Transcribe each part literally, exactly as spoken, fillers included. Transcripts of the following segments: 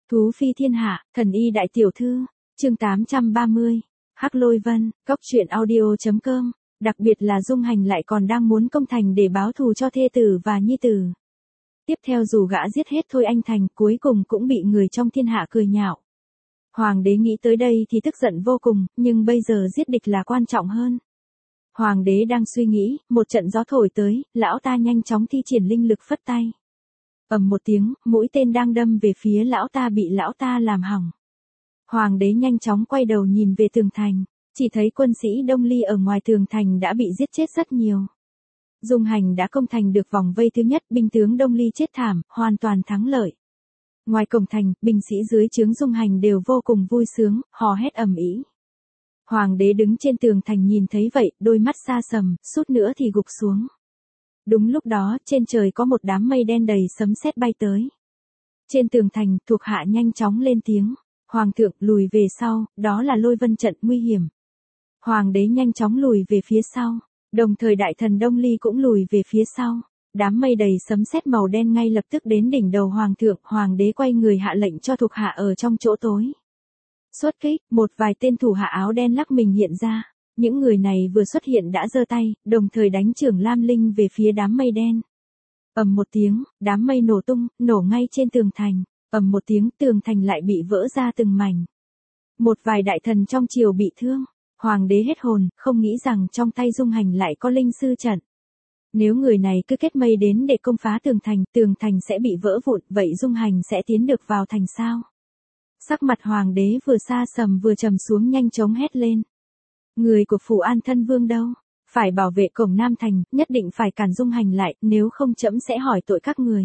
Thú phi thiên hạ, thần y đại tiểu thư, chương tám trăm ba mươi, Hắc Lôi Vân, Cóc truyện audio chấm com, đặc biệt là Dung Hành lại còn đang muốn công thành để báo thù cho thê tử và nhi tử. Tiếp theo dù gã giết hết Thôi Anh Thành, cuối cùng cũng bị người trong thiên hạ cười nhạo. Hoàng đế nghĩ tới đây thì tức giận vô cùng, nhưng bây giờ giết địch là quan trọng hơn. Hoàng đế đang suy nghĩ, một trận gió thổi tới, lão ta nhanh chóng thi triển linh lực phất tay. Ầm một tiếng, mũi tên đang đâm về phía lão ta bị lão ta làm hỏng. Hoàng đế nhanh chóng quay đầu nhìn về tường thành, chỉ thấy quân sĩ Đông Ly ở ngoài tường thành đã bị giết chết rất nhiều. Dung Hành đã công thành được vòng vây thứ nhất, binh tướng Đông Ly chết thảm, hoàn toàn thắng lợi. Ngoài cổng thành, binh sĩ dưới trướng Dung Hành đều vô cùng vui sướng, hò hét ầm ĩ. Hoàng đế đứng trên tường thành nhìn thấy vậy, đôi mắt xa sầm, suýt nữa thì gục xuống. Đúng lúc đó, trên trời có một đám mây đen đầy sấm sét bay tới. Trên tường thành, thuộc hạ nhanh chóng lên tiếng. Hoàng thượng, lùi về sau, đó là Lôi Vân trận nguy hiểm. Hoàng đế nhanh chóng lùi về phía sau, đồng thời đại thần Đông Ly cũng lùi về phía sau. Đám mây đầy sấm sét màu đen ngay lập tức đến đỉnh đầu hoàng thượng, hoàng đế quay người hạ lệnh cho thuộc hạ ở trong chỗ tối. Xuất kích, một vài tên thủ hạ áo đen lắc mình hiện ra. Những người này vừa xuất hiện đã giơ tay, đồng thời đánh chưởng Lam Linh về phía đám mây đen. Ầm một tiếng, đám mây nổ tung, nổ ngay trên tường thành. Ầm một tiếng, tường thành lại bị vỡ ra từng mảnh. Một vài đại thần trong triều bị thương. Hoàng đế hết hồn, không nghĩ rằng trong tay Dung Hành lại có linh sư trận. Nếu người này cứ kết mây đến để công phá tường thành, tường thành sẽ bị vỡ vụn, vậy Dung Hành sẽ tiến được vào thành sao? Sắc mặt hoàng đế vừa xa sầm vừa trầm xuống, nhanh chóng hét lên. Người của Phủ An Thân Vương đâu? Phải bảo vệ cổng Nam Thành, nhất định phải cản Dung Hành lại, nếu không trẫm sẽ hỏi tội các người.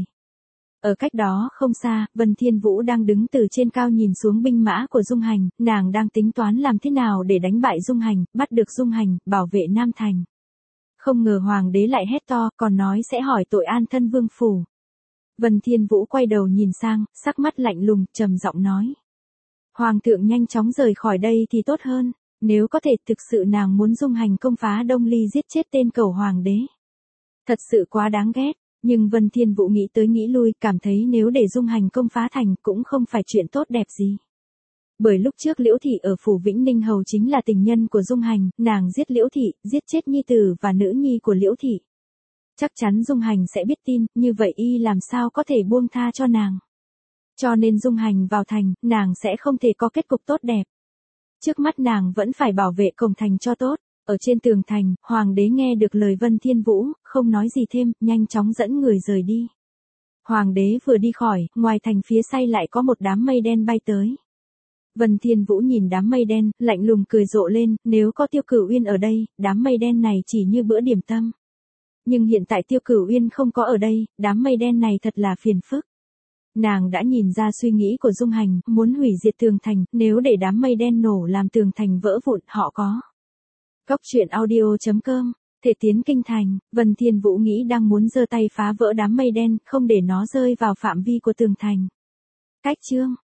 Ở cách đó không xa, Vân Thiên Vũ đang đứng từ trên cao nhìn xuống binh mã của Dung Hành, nàng đang tính toán làm thế nào để đánh bại Dung Hành, bắt được Dung Hành, bảo vệ Nam Thành. Không ngờ hoàng đế lại hét to, còn nói sẽ hỏi tội An Thân Vương phủ. Vân Thiên Vũ quay đầu nhìn sang, sắc mắt lạnh lùng, trầm giọng nói. Hoàng thượng nhanh chóng rời khỏi đây thì tốt hơn, nếu có thể thực sự nàng muốn Dung Hành công phá Đông Ly giết chết tên cẩu hoàng đế. Thật sự quá đáng ghét, nhưng Vân Thiên Vũ nghĩ tới nghĩ lui, cảm thấy nếu để Dung Hành công phá thành cũng không phải chuyện tốt đẹp gì. Bởi lúc trước Liễu Thị ở Phủ Vĩnh Ninh Hầu chính là tình nhân của Dung Hành, nàng giết Liễu Thị, giết chết nhi tử và nữ nhi của Liễu Thị. Chắc chắn Dung Hành sẽ biết tin, như vậy y làm sao có thể buông tha cho nàng. Cho nên Dung Hành vào thành, nàng sẽ không thể có kết cục tốt đẹp. Trước mắt nàng vẫn phải bảo vệ cổng thành cho tốt. Ở trên tường thành, hoàng đế nghe được lời Vân Thiên Vũ, không nói gì thêm, nhanh chóng dẫn người rời đi. Hoàng đế vừa đi khỏi, ngoài thành phía say lại có một đám mây đen bay tới. Vân Thiên Vũ nhìn đám mây đen, lạnh lùng cười rộ lên, nếu có Tiêu Cửu Uyên ở đây, đám mây đen này chỉ như bữa điểm tâm. Nhưng hiện tại Tiêu Cửu Uyên không có ở đây, đám mây đen này thật là phiền phức. Nàng đã nhìn ra suy nghĩ của Dung Hành, muốn hủy diệt tường thành, nếu để đám mây đen nổ làm tường thành vỡ vụn, họ có. Cóc truyện audio chấm com, thể tiến kinh thành, Vân Thiên Vũ nghĩ đang muốn giơ tay phá vỡ đám mây đen, không để nó rơi vào phạm vi của tường thành. Cách chương